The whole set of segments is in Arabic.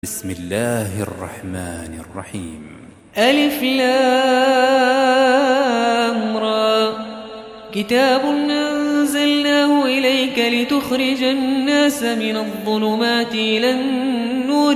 بسم الله الرحمن الرحيم. ألف لام را. كتاب أنزلناه إليك لتخرج الناس من الظلمات إلى النور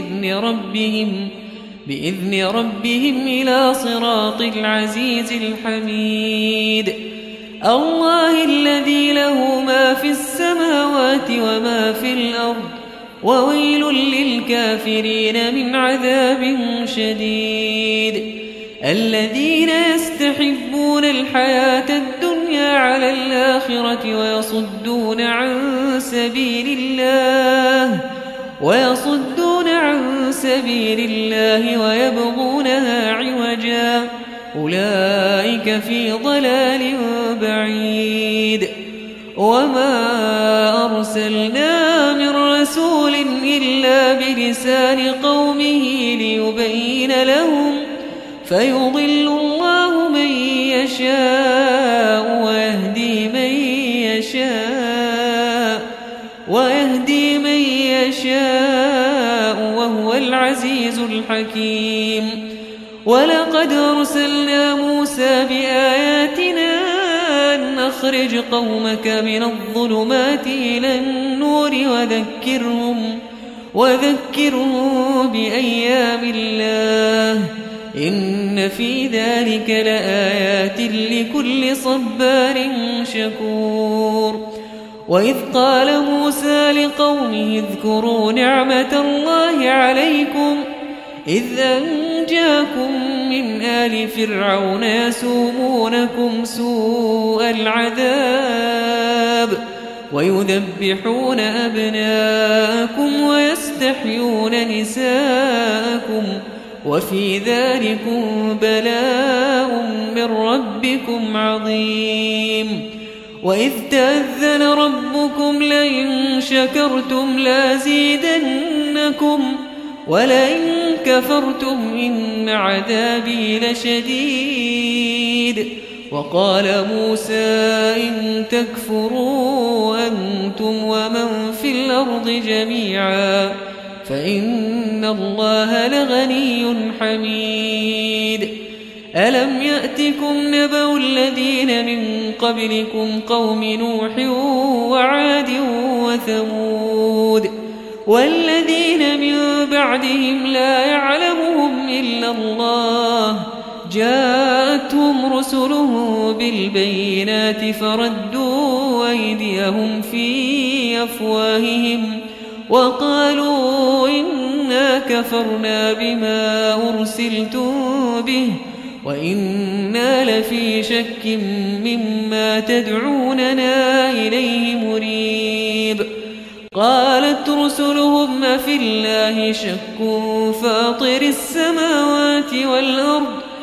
بإذن ربهم إلى صراط العزيز الحميد. الله الذي له ما في السماوات وما في الأرض، وويل للكافرين من عذاب شديد. الذين يستحبون الحياة الدنيا على الآخرة ويصدون عن سبيل الله ويبغونها عوجا، أولئك في ضلال بعيد. وما أرسلنا من رسول إلا بلسان قومه ليبين لهم، فيضل الله من يشاء ويهدي من يشاء وهو العزيز الحكيم. ولقد أرسلنا موسى بآياتنا أن أخرج قومك من الظلمات إلى النور وذكرهم بأيام الله، إن في ذلك لآيات لكل صبار شكور. وإذ قال موسى لقومه اذكروا نعمة الله عليكم إذ أنجاكم من آل فرعون يسومونكم سوء العذاب ويذبحون أبناءكم ويستحيون نساءكم، وفي ذلكم بلاء من ربكم عظيم. وإذ تأذن ربكم لئن شكرتم لأزيدنكم ولئن كفرتم إن عذابي لشديد. وقال موسى إن تكفروا أنتم ومن في الأرض جميعا فإن الله لغني حميد. ألم يأتكم نبأ الذين من قبلكم قوم نوح وعاد وثمود والذين من بعدهم لا يعلمهم إلا الله، جاءتهم رسلهم بالبينات فردوا أيديهم في أفواههم وقالوا إنا كفرنا بما أرسلتم به وإنا لفي شك مما تدعوننا إليه مريب. قالت رسلهم أفي الله شك فاطر السماوات والأرض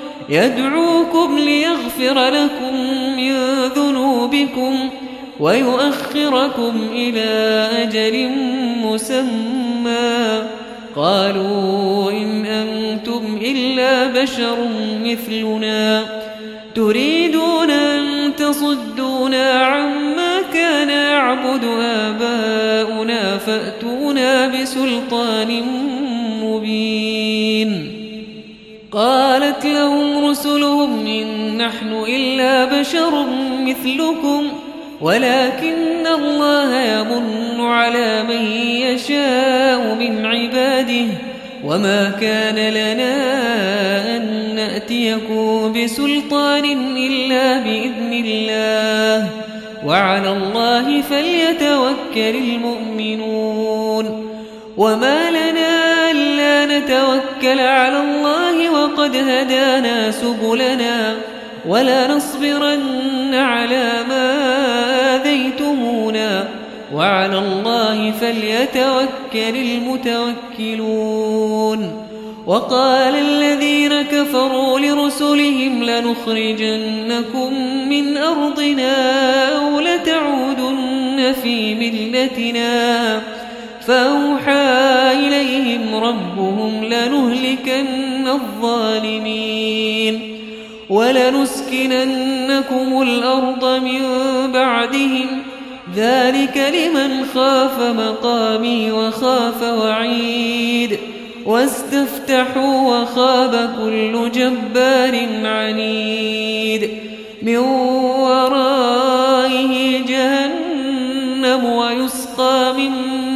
يدعوكم ليغفر لكم من ذنوبكم ويؤخركم إلى أجل مسمى. قالوا إن أنتم إلا بشر مثلنا تريدون أن تصدونا عما كان يعبد آباؤنا فأتونا بسلطان مبين. قالت لهم رسلهم إن نحن إلا بشر مثلكم ولكن الله يمن على من يشاء من عباده، وما كان لنا أن نأتيكم بسلطان إلا بإذن الله، وعلى الله فليتوكل المؤمنون. وما لنا ألا نتوكل على الله وقد هدانا سبلنا ولا نصبرن على ما آذيتمونا وعلى الله فليتوكل المتوكلون. وقال الذين كفروا لرسلهم لنخرجنكم من أرضنا أو لتعودن في ملتنا، فأوحى إليهم ربهم لنهلكن الظالمين ولنسكننكم الأرض من بعدهم ذلك لمن خاف مقامي وخاف وعيد واستفتحوا وخاب كل جبار عنيد من ورائه جهنم ويسقى من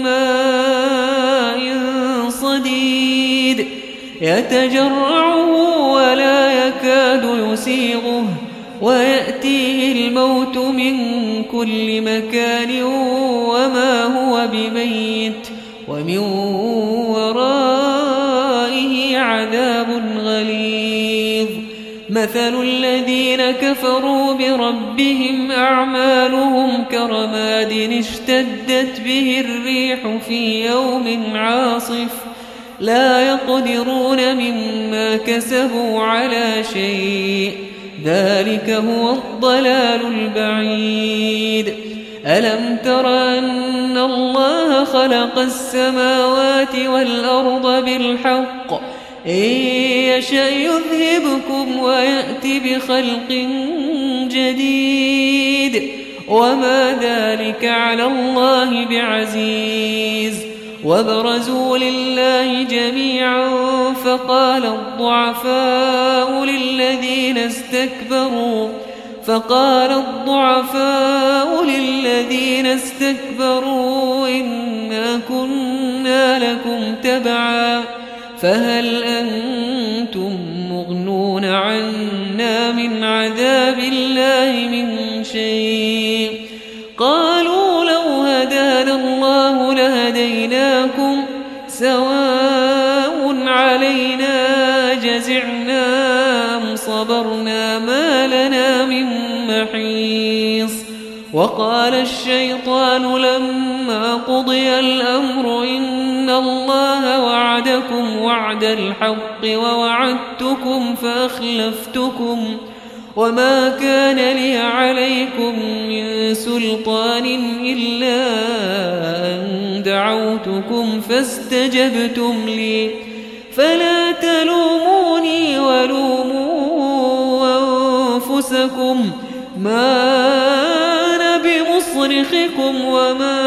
ماء صديد يتجرعه ولا يكاد يسيغه ويأتيه الموت من كل مكان وما هو بميت ومن ورائه عذاب غليظ مثل الذين كفروا بربهم أعمالهم كرماد اشتدت به الريح في يوم عاصف لا يقدرون مما كسبوا على شيء ذلك هو الضلال البعيد ألم تر أن الله خلق السماوات والأرض بالحق إن يشأ يذهبكم ويأتي بخلق جديد وما ذلك على الله بعزيز وبرزوا لله جميعا فقال الضعفاء للذين استكبروا إنا كنا لكم تبعا فهل أنتم مغنون عنا من عذاب الله من شيء قالوا لو هدانا الله لهديناكم سواء علينا جزعنا أم صبرنا ما لنا من محيص وقال الشيطان لما قضي الأمر إن الله وعدكم وعد الحق ووعدتكم فأخلفتكم وما كان لي عليكم من سلطان إلا أن دعوتكم فاستجبتم لي فلا تلوموني ولوموا أنفسكم ما أنا بمصرخكم وما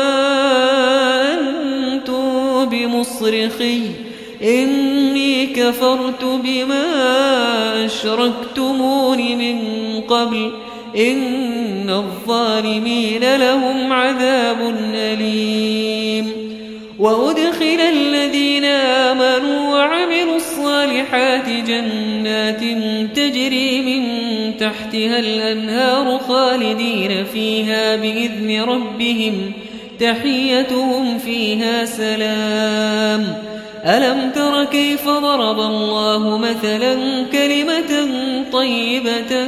أنتم بمصرخي إني كفرت بما أشركتمون من قبل إن الظالمين لهم عذاب أليم وأدخل الذين آمنوا وعملوا الصالحات جنات تجري من تحتها الأنهار خالدين فيها بإذن ربهم تحيتهم فيها سلام ألم تر كيف ضرب الله مثلا كلمة طيبة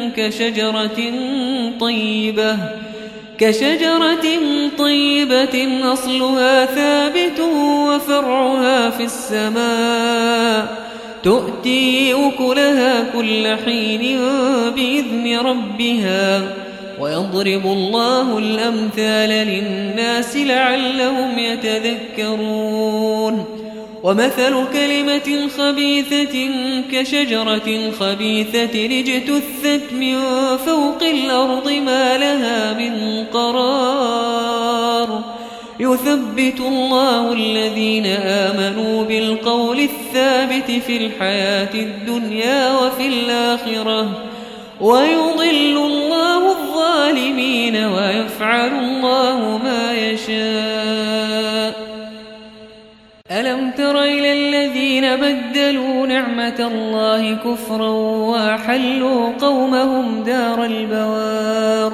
كشجرة طيبة أصلها ثابت وفرعها في السماء تؤتي أكلها كل حين بإذن ربها ويضرب الله الأمثال للناس لعلهم يتذكرون ومثل كلمة خبيثة كشجرة خبيثة اجتثت من فوق الأرض ما لها من قرار يثبت الله الذين آمنوا بالقول الثابت في الحياة الدنيا وفي الآخرة ويضل الله الظالمين ويفعل الله ما يشاء ألم تر إلى الذين بدلوا نعمة الله كفرا وأحلوا قومهم دار البوار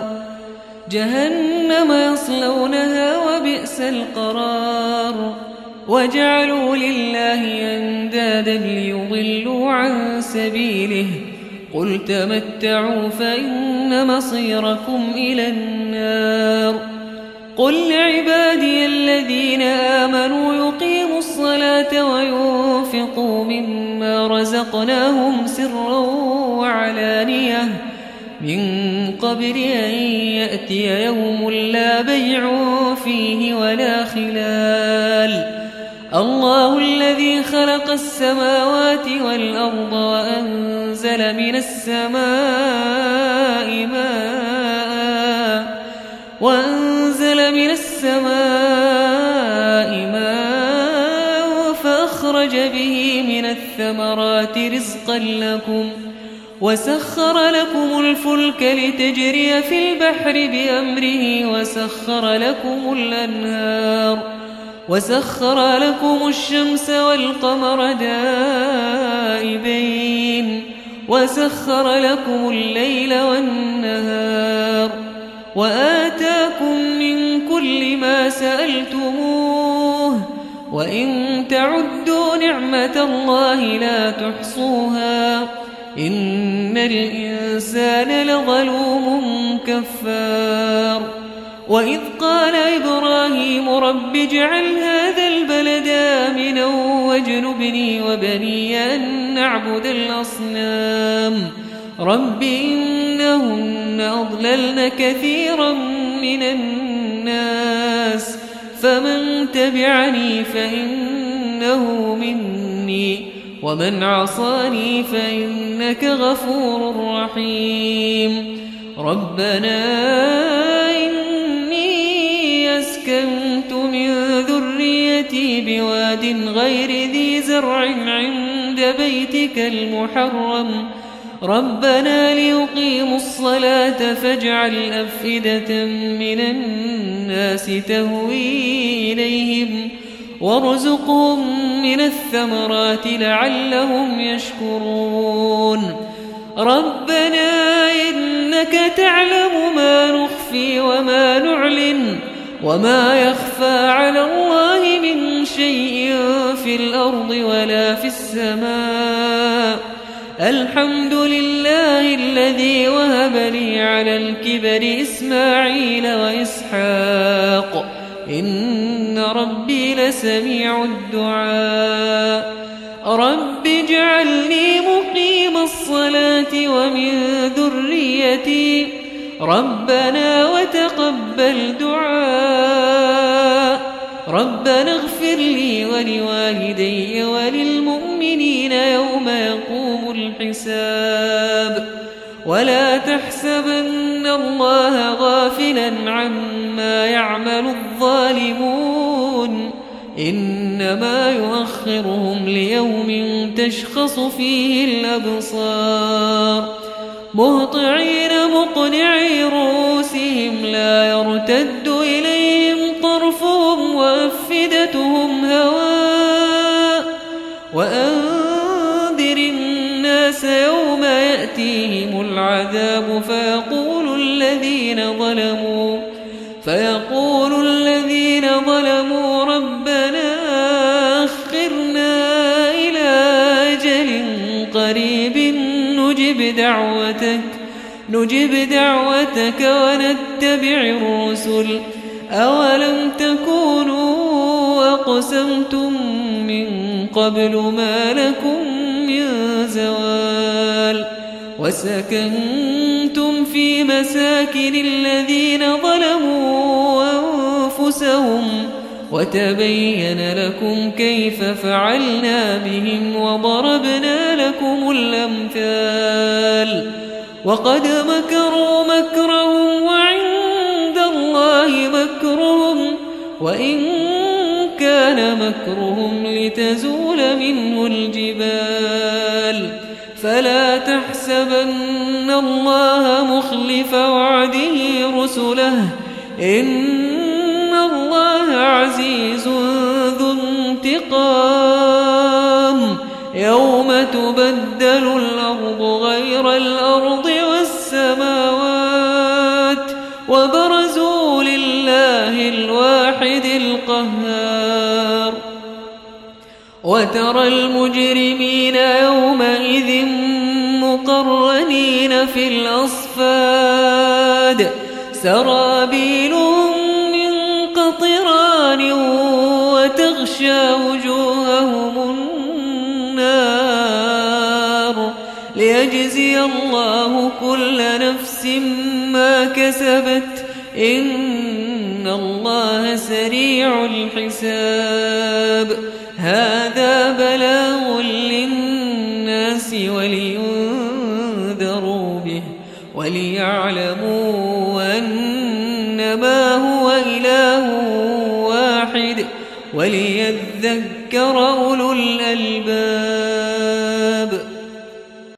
جهنم يصلونها وبئس القرار وجعلوا لله أندادا ليضلوا عن سبيله قل تمتعوا فإن مصيركم إلى النار قل لعبادي الذين آمنوا يقيموا الصلاة وينفقوا مما رزقناهم سرا وعلانية من قبل أن يأتي يوم لا بيع فيه ولا خلال الله الذي خلق السماوات والأرض وأنزل من السماء ماء وأنزل من السماء ماء فأخرج به من الثمرات رزقا لكم وسخر لكم الفلك لتجري في البحر بأمره وسخر لكم الشمس والقمر دائبين وسخر لكم الليل والنهار وآتاكم من كل ما سألتموه وإن تعدوا نعمة الله لا تحصوها إن الإنسان لظلوم كفار وإذ قال إبراهيم رب اجعل هذا البلد آمنا واجنبني وبني أن نعبد الأصنام رب إنهن أضللن كثيرا من الناس فمن تبعني فإنه مني ومن عصاني فإنك غفور رحيم ربنا إني أسكنت من ذريتي بواد غير ذي زرع عند بيتك المحرم ربنا ليقيموا الصلاة فاجعل أفئدة من الناس تهوي إليهم وارزقهم من الثمرات لعلهم يشكرون ربنا إنك تعلم ما نخفي وما نعلن وما يخفى على الله من شيء في الأرض ولا في السماء الحمد لله الذي وهب لي على الكبر إسماعيل وإسحاق إن ربي لسميع الدعاء رب اجعلني مقيم الصلاة ومن ذريتي ربنا وتقبل دعاء ربنا اغفر لي ولوالدي وللمؤمنين يوم يقوم الحساب ولا تحسبن الله غافلا عما يعمل الظالمون إنما يؤخرهم ليوم تشخص فيه الأبصار مهطعين مقنعي رؤوسهم لا يرتد إليهم طرفهم وأفئدتهم هواء وأنذر الناس يوم يأتيهم العذاب فيقول الذين ظلموا ربنا أخرنا إلى أجل قريب نجب دعوتك ونتبع الرسل أولم تكونوا أقسمتم من قبل ما لكم من زوال وسكنتم في مساكن الذين ظلموا أنفسهم وتبين لكم كيف فعلنا بهم وضربنا لكم الأمثال وقد مكروا مكرهم وعند الله مكرهم وإن كان مكرهم لتزول منه الجبال فلا تحسبن الله مخلف وعده رسله إن الله عزيز ذو انتقام يوم تبدل الأرض غير الأرض والسماوات وبرزوا لله الواحد القهار وترى المجرمين يومئذ مقرنين في الأصفاد سرابيلهم من قطران وتغشى وجوههم النار ليجزي الله كل نفس ما كسبت إن الله سريع الحساب هذا بلاغ للناس ولينذروا به وليعلموا إنما هو إله واحد وليذكر أولو الألباب.